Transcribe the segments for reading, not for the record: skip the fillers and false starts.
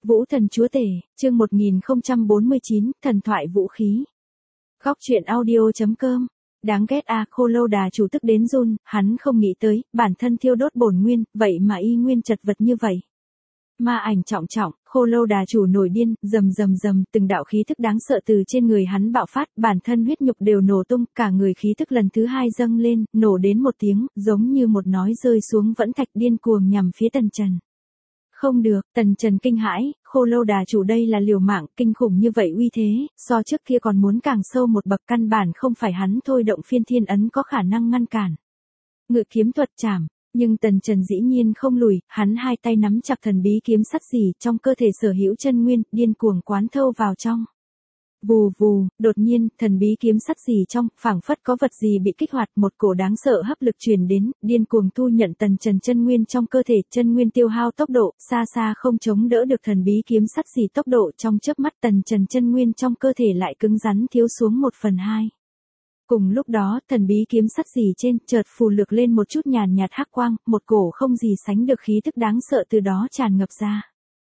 Vũ thần chúa tể, chương 1049, thần thoại vũ khí. Góc truyện audio.com. Đáng ghét à, Khô Lâu Đà chủ tức đến run, hắn không nghĩ tới, bản thân thiêu đốt bổn nguyên, vậy mà y nguyên chật vật như vậy. Ma ảnh trọng trọng, Khô Lâu Đà chủ nổi điên, rầm, từng đạo khí thức đáng sợ từ trên người hắn bạo phát, bản thân huyết nhục đều nổ tung, cả người khí thức lần thứ hai dâng lên, nổ đến một tiếng, giống như một nói rơi xuống vẫn thạch điên cuồng nhằm phía Tần Trần. Không được, Tần Trần kinh hãi, Khô Lâu Đà chủ đây là liều mạng, kinh khủng như vậy uy thế, so trước kia còn muốn càng sâu một bậc, căn bản không phải hắn thôi động phiên thiên ấn có khả năng ngăn cản. Ngự kiếm thuật chảm, nhưng Tần Trần dĩ nhiên không lùi, hắn hai tay nắm chặt thần bí kiếm sắt rỉ trong cơ thể sở hữu chân nguyên, điên cuồng quán thâu vào trong. Vù vù, đột nhiên, thần bí kiếm sắt rỉ trong, phảng phất có vật gì bị kích hoạt, một cổ đáng sợ hấp lực truyền đến, điên cuồng thu nhận Tần Trần chân nguyên trong cơ thể, chân nguyên tiêu hao tốc độ, xa không chống đỡ được thần bí kiếm sắt rỉ tốc độ, trong chớp mắt Tần Trần chân nguyên trong cơ thể lại cứng rắn thiếu xuống 1/2. Cùng lúc đó, thần bí kiếm sắt rỉ trên, chợt phù lược lên một chút nhàn nhạt hắc quang, một cổ không gì sánh được khí tức đáng sợ từ đó tràn ngập ra.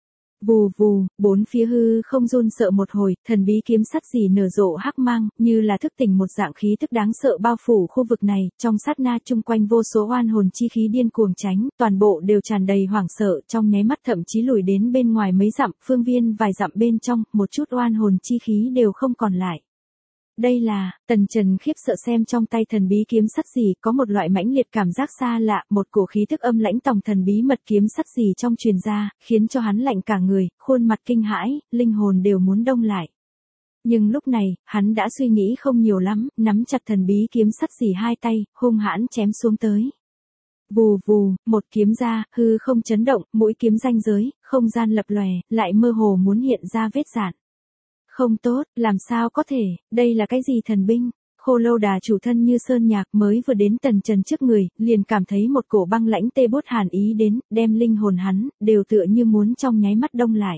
Vù vù, bốn phía hư không run sợ một hồi, thần bí kiếm sắt rỉ nở rộ hắc mang, như là thức tỉnh một dạng khí tức đáng sợ bao phủ khu vực này, trong sát na chung quanh vô số oan hồn chi khí điên cuồng tránh, toàn bộ đều tràn đầy hoảng sợ, trong nháy mắt thậm chí lùi đến bên ngoài mấy dặm, phương viên vài dặm bên trong, một chút oan hồn chi khí đều không còn lại. Đây là, Tần Trần khiếp sợ xem trong tay thần bí kiếm sắt rỉ có một loại mãnh liệt cảm giác xa lạ, một cổ khí thức âm lãnh tòng thần bí mật kiếm sắt rỉ trong truyền ra, khiến cho hắn lạnh cả người, khuôn mặt kinh hãi, linh hồn đều muốn đông lại. Nhưng lúc này, hắn đã suy nghĩ không nhiều lắm, nắm chặt thần bí kiếm sắt rỉ hai tay, hung hãn chém xuống tới. Vù vù, một kiếm ra, hư không chấn động, mũi kiếm ranh giới, không gian lập lòe, lại mơ hồ muốn hiện ra vết rạn. Không tốt, làm sao có thể, đây là cái gì thần binh? Khô Lâu Đà chủ thân như sơn nhạc mới vừa đến Tần Trần trước người, liền cảm thấy một cổ băng lãnh tê bốt hàn ý đến, đem linh hồn hắn, đều tựa như muốn trong nháy mắt đông lại.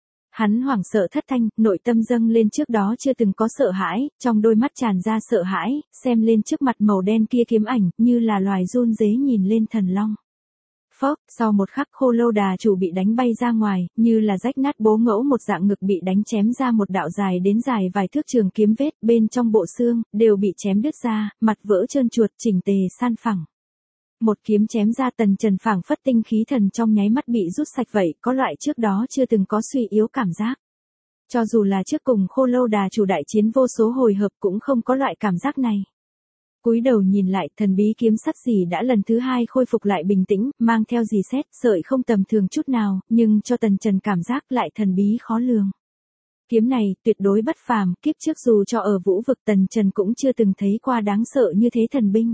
Hắn hoảng sợ thất thanh, nội tâm dâng lên trước đó chưa từng có sợ hãi, trong đôi mắt tràn ra sợ hãi, xem lên trước mặt màu đen kia kiếm ảnh, như là loài run rế nhìn lên thần long. Phốc, sau một khắc Khô Lâu Đà chủ bị đánh bay ra ngoài, như là rách nát bố ngẫu một dạng ngực bị đánh chém ra một đạo dài đến dài vài thước trường kiếm vết, bên trong bộ xương, đều bị chém đứt ra, mặt vỡ trơn chuột chỉnh tề san phẳng. Một kiếm chém ra Tần Trần phảng phất tinh khí thần trong nháy mắt bị rút sạch vậy, có loại trước đó chưa từng có suy yếu cảm giác. Cho dù là trước cùng Khô Lâu Đà chủ đại chiến vô số hồi hợp cũng không có loại cảm giác này. Cúi đầu nhìn lại, thần bí kiếm sắt rỉ đã lần thứ hai khôi phục lại bình tĩnh, mang theo rỉ sét, sợi không tầm thường chút nào, nhưng cho Tần Trần cảm giác lại thần bí khó lường. Kiếm này, tuyệt đối bất phàm, kiếp trước dù cho ở vũ vực Tần Trần cũng chưa từng thấy qua đáng sợ như thế thần binh.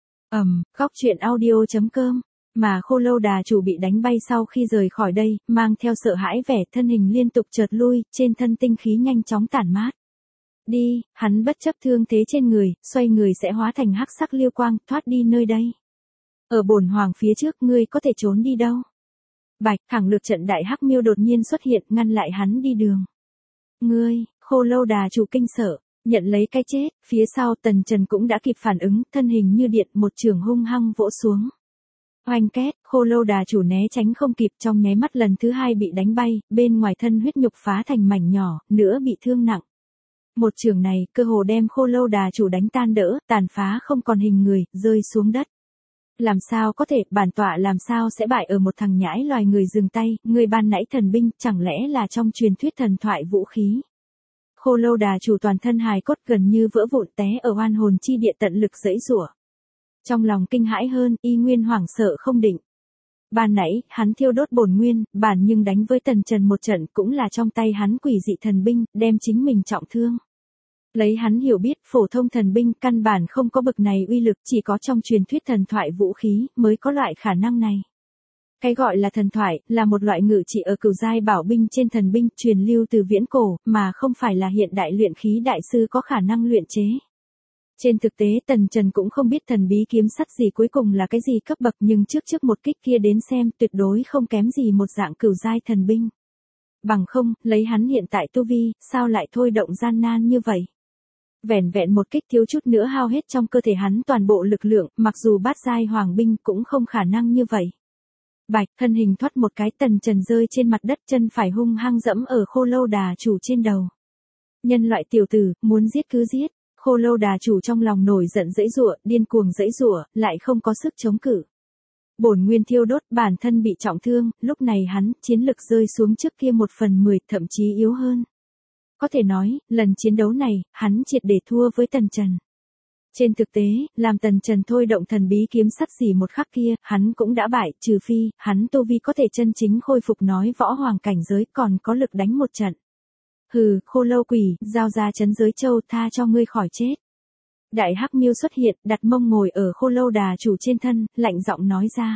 Góc truyện audio.com. Mà Khô Lâu Đà chủ bị đánh bay sau khi rời khỏi đây, mang theo sợ hãi vẻ, thân hình liên tục chợt lui, trên thân tinh khí nhanh chóng tản mát. Đi, hắn bất chấp thương thế trên người, xoay người sẽ hóa thành hắc sắc liêu quang, thoát đi nơi đây. Ở bổn hoàng phía trước ngươi có thể trốn đi đâu? Bạch, thẳng lực trận đại hắc miêu đột nhiên xuất hiện, ngăn lại hắn đi đường. Ngươi, Khô Lâu Đà chủ kinh sợ, nhận lấy cái chết, phía sau Tần Trần cũng đã kịp phản ứng, thân hình như điện, một trường hung hăng vỗ xuống. Oanh két, Khô Lâu Đà chủ né tránh không kịp, trong nháy mắt lần thứ hai bị đánh bay, bên ngoài thân huyết nhục phá thành mảnh nhỏ, nữa bị thương nặng. Một trường này, cơ hồ đem Khô Lâu Đà chủ đánh tan đỡ, tàn phá không còn hình người, rơi xuống đất. Làm sao có thể, bản tọa làm sao sẽ bại ở một thằng nhãi loài người dừng tay, người ban nãy thần binh, chẳng lẽ là trong truyền thuyết thần thoại vũ khí. Khô Lâu Đà chủ toàn thân hài cốt gần như vỡ vụn té ở oan hồn chi địa tận lực giãy giụa. Trong lòng kinh hãi hơn, y nguyên hoảng sợ không định. Ban nãy, hắn thiêu đốt bổn nguyên, bản nhưng đánh với Tần Trần một trận cũng là trong tay hắn quỷ dị thần binh, đem chính mình trọng thương. Lấy hắn hiểu biết, phổ thông thần binh căn bản không có bực này uy lực, chỉ có trong truyền thuyết thần thoại vũ khí mới có loại khả năng này. Cái gọi là thần thoại, là một loại ngự trị ở cửu giai bảo binh trên thần binh, truyền lưu từ viễn cổ, mà không phải là hiện đại luyện khí đại sư có khả năng luyện chế. Trên thực tế Tần Trần cũng không biết thần bí kiếm sắt gì cuối cùng là cái gì cấp bậc, nhưng trước một kích kia đến xem tuyệt đối không kém gì một dạng cửu giai thần binh. Bằng không, lấy hắn hiện tại tu vi, sao lại thôi động gian nan như vậy? Vẻn một kích thiếu chút nữa hao hết trong cơ thể hắn toàn bộ lực lượng, mặc dù bát giai hoàng binh cũng không khả năng như vậy. Bạch, thân hình thoát một cái, Tần Trần rơi trên mặt đất, chân phải hung hăng dẫm ở Khô Lâu Đà chủ trên đầu. Nhân loại tiểu tử, muốn giết cứ giết. Khô Lâu Đà chủ trong lòng nổi giận giãy giụa, điên cuồng giãy giụa, lại không có sức chống cự. Bổn nguyên thiêu đốt, bản thân bị trọng thương, lúc này hắn, chiến lực rơi xuống trước kia 1/10, thậm chí yếu hơn. Có thể nói, lần chiến đấu này, hắn triệt để thua với Tần Trần. Trên thực tế, làm Tần Trần thôi động thần bí kiếm sắt xỉ một khắc kia, hắn cũng đã bại, trừ phi, hắn tu vi có thể chân chính khôi phục nói võ hoàng cảnh giới, còn có lực đánh một trận. Hừ, Khô Lâu quỷ, giao ra trấn giới châu, tha cho ngươi khỏi chết. Đại Hắc Miêu xuất hiện, đặt mông ngồi ở Khô Lâu Đà chủ trên thân, lạnh giọng nói ra.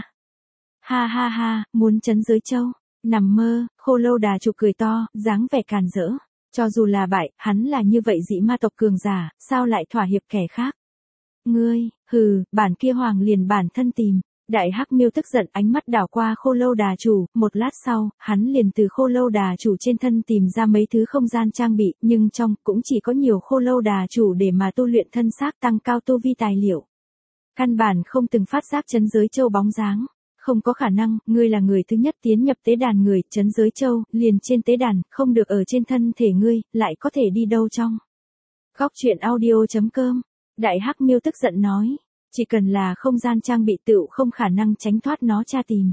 Ha ha ha, muốn trấn giới châu. Nằm mơ, Khô Lâu Đà chủ cười to, dáng vẻ càn rỡ. Cho dù là bại, hắn là như vậy dị ma tộc cường giả, sao lại thỏa hiệp kẻ khác? Ngươi, hừ, bản kia hoàng liền bản thân tìm. Đại Hắc Miêu tức giận, ánh mắt đảo qua Khô Lâu Đà chủ, một lát sau, hắn liền từ Khô Lâu Đà chủ trên thân tìm ra mấy thứ không gian trang bị, nhưng trong cũng chỉ có nhiều Khô Lâu Đà chủ để mà tu luyện thân xác tăng cao tu vi tài liệu. Căn bản không từng phát giác trấn giới châu bóng dáng. Không có khả năng, ngươi là người thứ nhất tiến nhập tế đàn người, trấn giới châu, liền trên tế đàn, không được ở trên thân thể ngươi, lại có thể đi đâu trong. Góc truyện audio.com. Đại Hắc Miêu tức giận nói. Chỉ cần là không gian trang bị tựu không khả năng tránh thoát nó tra tìm.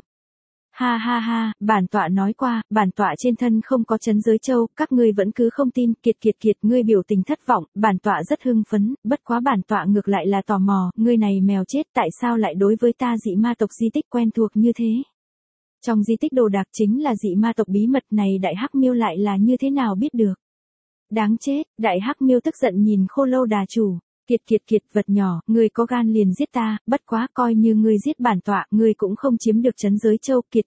Ha ha ha, bản tọa nói qua, bản tọa trên thân không có trấn giới châu, các ngươi vẫn cứ không tin, kiệt, ngươi biểu tình thất vọng, bản tọa rất hưng phấn, bất quá bản tọa ngược lại là tò mò, ngươi này mèo chết tại sao lại đối với ta dị ma tộc di tích quen thuộc như thế. Trong di tích đồ đạc chính là dị ma tộc bí mật này, Đại Hắc Miêu lại là như thế nào biết được. Đáng chết, Đại Hắc Miêu tức giận nhìn Khô Lâu Đà chủ. Kiệt, vật nhỏ, ngươi có gan liền giết ta, bất quá coi như ngươi giết bản tọa, ngươi cũng không chiếm được trấn giới châu, kiệt.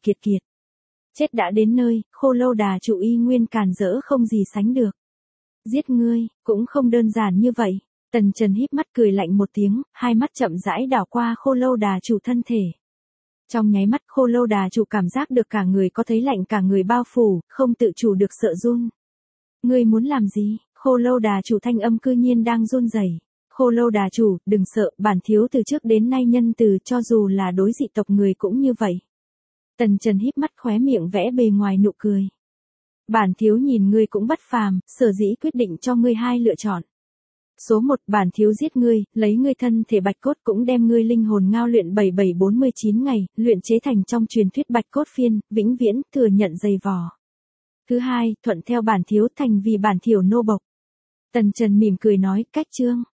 Chết đã đến nơi, Khô Lâu Đà chủ y nguyên càn rỡ không gì sánh được. Giết ngươi, cũng không đơn giản như vậy. Tần Trần híp mắt cười lạnh một tiếng, hai mắt chậm rãi đảo qua Khô Lâu Đà chủ thân thể. Trong nháy mắt Khô Lâu Đà chủ cảm giác được cả người có thấy lạnh cả người bao phủ, không tự chủ được sợ run. Ngươi muốn làm gì? Khô Lâu Đà chủ thanh âm cư nhiên đang run rẩy. Khô Lâu Đà chủ, đừng sợ, bản thiếu từ trước đến nay nhân từ, cho dù là đối dị tộc người cũng như vậy. Tần Trần híp mắt khóe miệng vẽ bề ngoài nụ cười. Bản thiếu nhìn ngươi cũng bất phàm, sở dĩ quyết định cho ngươi hai lựa chọn. Số 1, bản thiếu giết ngươi, lấy ngươi thân thể bạch cốt cũng đem ngươi linh hồn ngao luyện 7749 ngày, luyện chế thành trong truyền thuyết bạch cốt phiên, vĩnh viễn, thừa nhận dày vò. Thứ 2, thuận theo bản thiếu thành vì bản thiểu nô bộc. Tần Trần mỉm cười nói, cách chương.